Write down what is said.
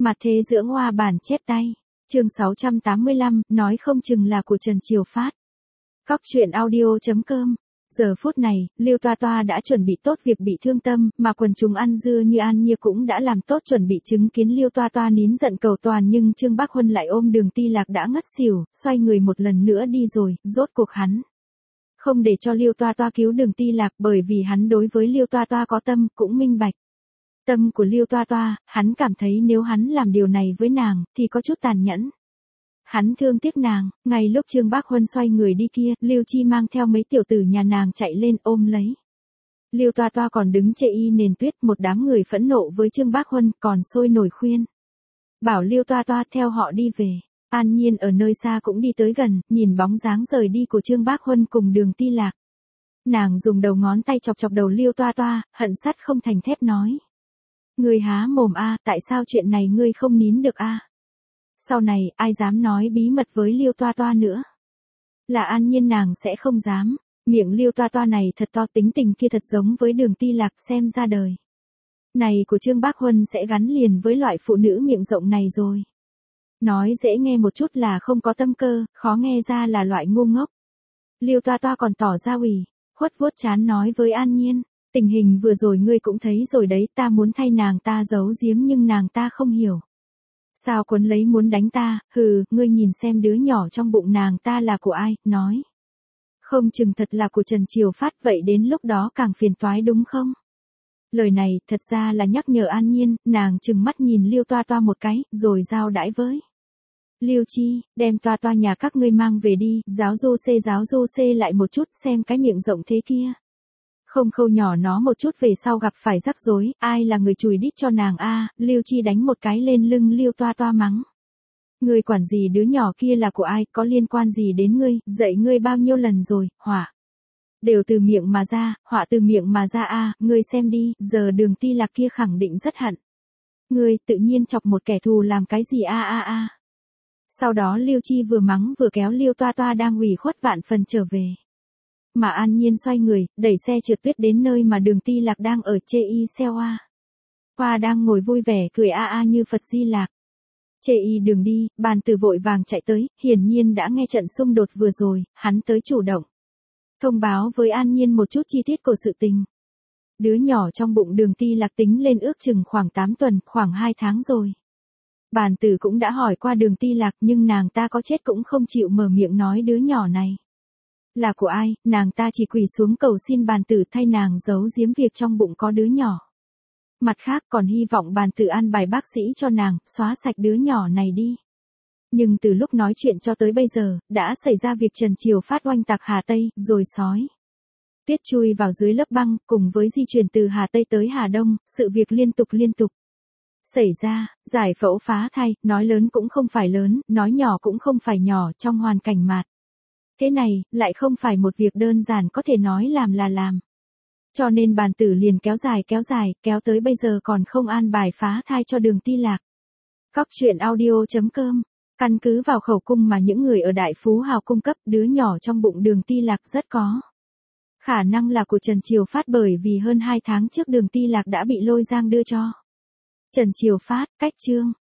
Mặt thế dưỡng hoa bản chép tay. Chương 685, nói không chừng là của Trần Triều Phát. Cóc truyện audio.com. Giờ phút này, Lưu Toa Toa đã chuẩn bị tốt việc bị thương tâm, mà quần chúng ăn dưa như An Nhiên cũng đã làm tốt chuẩn bị chứng kiến Lưu Toa Toa nín giận cầu toàn, nhưng Trương Bác Huân lại ôm Đường Ti Lạc đã ngất xỉu, xoay người một lần nữa đi rồi, rốt cuộc hắn không để cho Lưu Toa Toa cứu Đường Ti Lạc, bởi vì hắn đối với Lưu Toa Toa có tâm, cũng minh bạch. Tâm của Lưu Toa Toa, hắn cảm thấy nếu hắn làm điều này với nàng, thì có chút tàn nhẫn. Hắn thương tiếc nàng, ngay lúc Trương Bác Huân xoay người đi kia, Lưu Chi mang theo mấy tiểu tử nhà nàng chạy lên ôm lấy. Lưu Toa Toa còn đứng chê y nền tuyết, một đám người phẫn nộ với Trương Bác Huân còn sôi nổi khuyên. Bảo Lưu Toa Toa theo họ đi về. An Nhiên ở nơi xa cũng đi tới gần, nhìn bóng dáng rời đi của Trương Bác Huân cùng Đường Ti Lạc. Nàng dùng đầu ngón tay chọc chọc đầu Lưu Toa Toa, hận sắt không thành thép nói. Ngươi há mồm a, tại sao chuyện này ngươi không nín được a? Sau này, ai dám nói bí mật với Lưu Toa Toa nữa? Là An Nhiên nàng sẽ không dám. Miệng Lưu Toa Toa này thật to, tính tình kia thật giống với Đường Ti Lạc xem ra đời. Này của Trương Bác Huân sẽ gắn liền với loại phụ nữ miệng rộng này rồi. Nói dễ nghe một chút là không có tâm cơ, khó nghe ra là loại ngu ngốc. Lưu Toa Toa còn tỏ ra ủy khuất vuốt trán nói với An Nhiên. Tình hình vừa rồi ngươi cũng thấy rồi đấy, ta muốn thay nàng ta giấu giếm nhưng nàng ta không hiểu. Sao cuốn lấy muốn đánh ta, hừ, ngươi nhìn xem đứa nhỏ trong bụng nàng ta là của ai, nói. Không chừng thật là của Trần Triều Phát, vậy đến lúc đó càng phiền toái đúng không? Lời này thật ra là nhắc nhở An Nhiên, nàng trừng mắt nhìn Lưu Toa Toa một cái, rồi giao đãi với. Lưu Chi, đem Toa Toa nhà các ngươi mang về đi, giáo du xê lại một chút, xem cái miệng rộng thế kia. Không khâu nhỏ nó một chút về sau gặp phải rắc rối, ai là người chùi đít cho nàng a? Lưu Chi đánh một cái lên lưng Lưu Toa Toa mắng. Ngươi quản gì đứa nhỏ kia là của ai, có liên quan gì đến ngươi, dạy ngươi bao nhiêu lần rồi, hỏa. Đều từ miệng mà ra, họa từ miệng mà ra a, ngươi xem đi, giờ Đường Ti Lạc kia khẳng định rất hận. Ngươi tự nhiên chọc một kẻ thù làm cái gì a. Sau đó Lưu Chi vừa mắng vừa kéo Lưu Toa Toa đang ủy khuất vạn phần trở về. Mà An Nhiên xoay người, đẩy xe trượt tuyết đến nơi mà Đường Ti Lạc đang ở chê y xeo a. Hoa đang ngồi vui vẻ cười a như Phật Di Lạc. Chê y đường đi, Bàn Tử vội vàng chạy tới, hiển nhiên đã nghe trận xung đột vừa rồi, hắn tới chủ động. Thông báo với An Nhiên một chút chi tiết của sự tình. Đứa nhỏ trong bụng Đường Ti Lạc tính lên ước chừng khoảng 8 tuần, khoảng 2 tháng rồi. Bàn Tử cũng đã hỏi qua Đường Ti Lạc nhưng nàng ta có chết cũng không chịu mở miệng nói đứa nhỏ này là của ai, nàng ta chỉ quỳ xuống cầu xin Bàn Tử thay nàng giấu giếm việc trong bụng có đứa nhỏ. Mặt khác còn hy vọng Bàn Tử an bài bác sĩ cho nàng, xóa sạch đứa nhỏ này đi. Nhưng từ lúc nói chuyện cho tới bây giờ, đã xảy ra việc Trần Triều Phát oanh tạc Hà Tây, rồi sói tuyết chui vào dưới lớp băng, cùng với di chuyển từ Hà Tây tới Hà Đông, sự việc liên tục xảy ra, giải phẫu phá thai, nói lớn cũng không phải lớn, nói nhỏ cũng không phải nhỏ, trong hoàn cảnh mạt thế này, lại không phải một việc đơn giản có thể nói làm là làm. Cho nên Bàn Tử liền kéo dài, kéo tới bây giờ còn không an bài phá thai cho Đường Ti Lạc. Cóc truyện audio.com. Căn cứ vào khẩu cung mà những người ở Đại Phú Hào cung cấp, đứa nhỏ trong bụng Đường Ti Lạc rất có khả năng là của Trần Triều Phát, bởi vì hơn 2 tháng trước Đường Ti Lạc đã bị Lôi Giang đưa cho Trần Triều Phát. Cách chương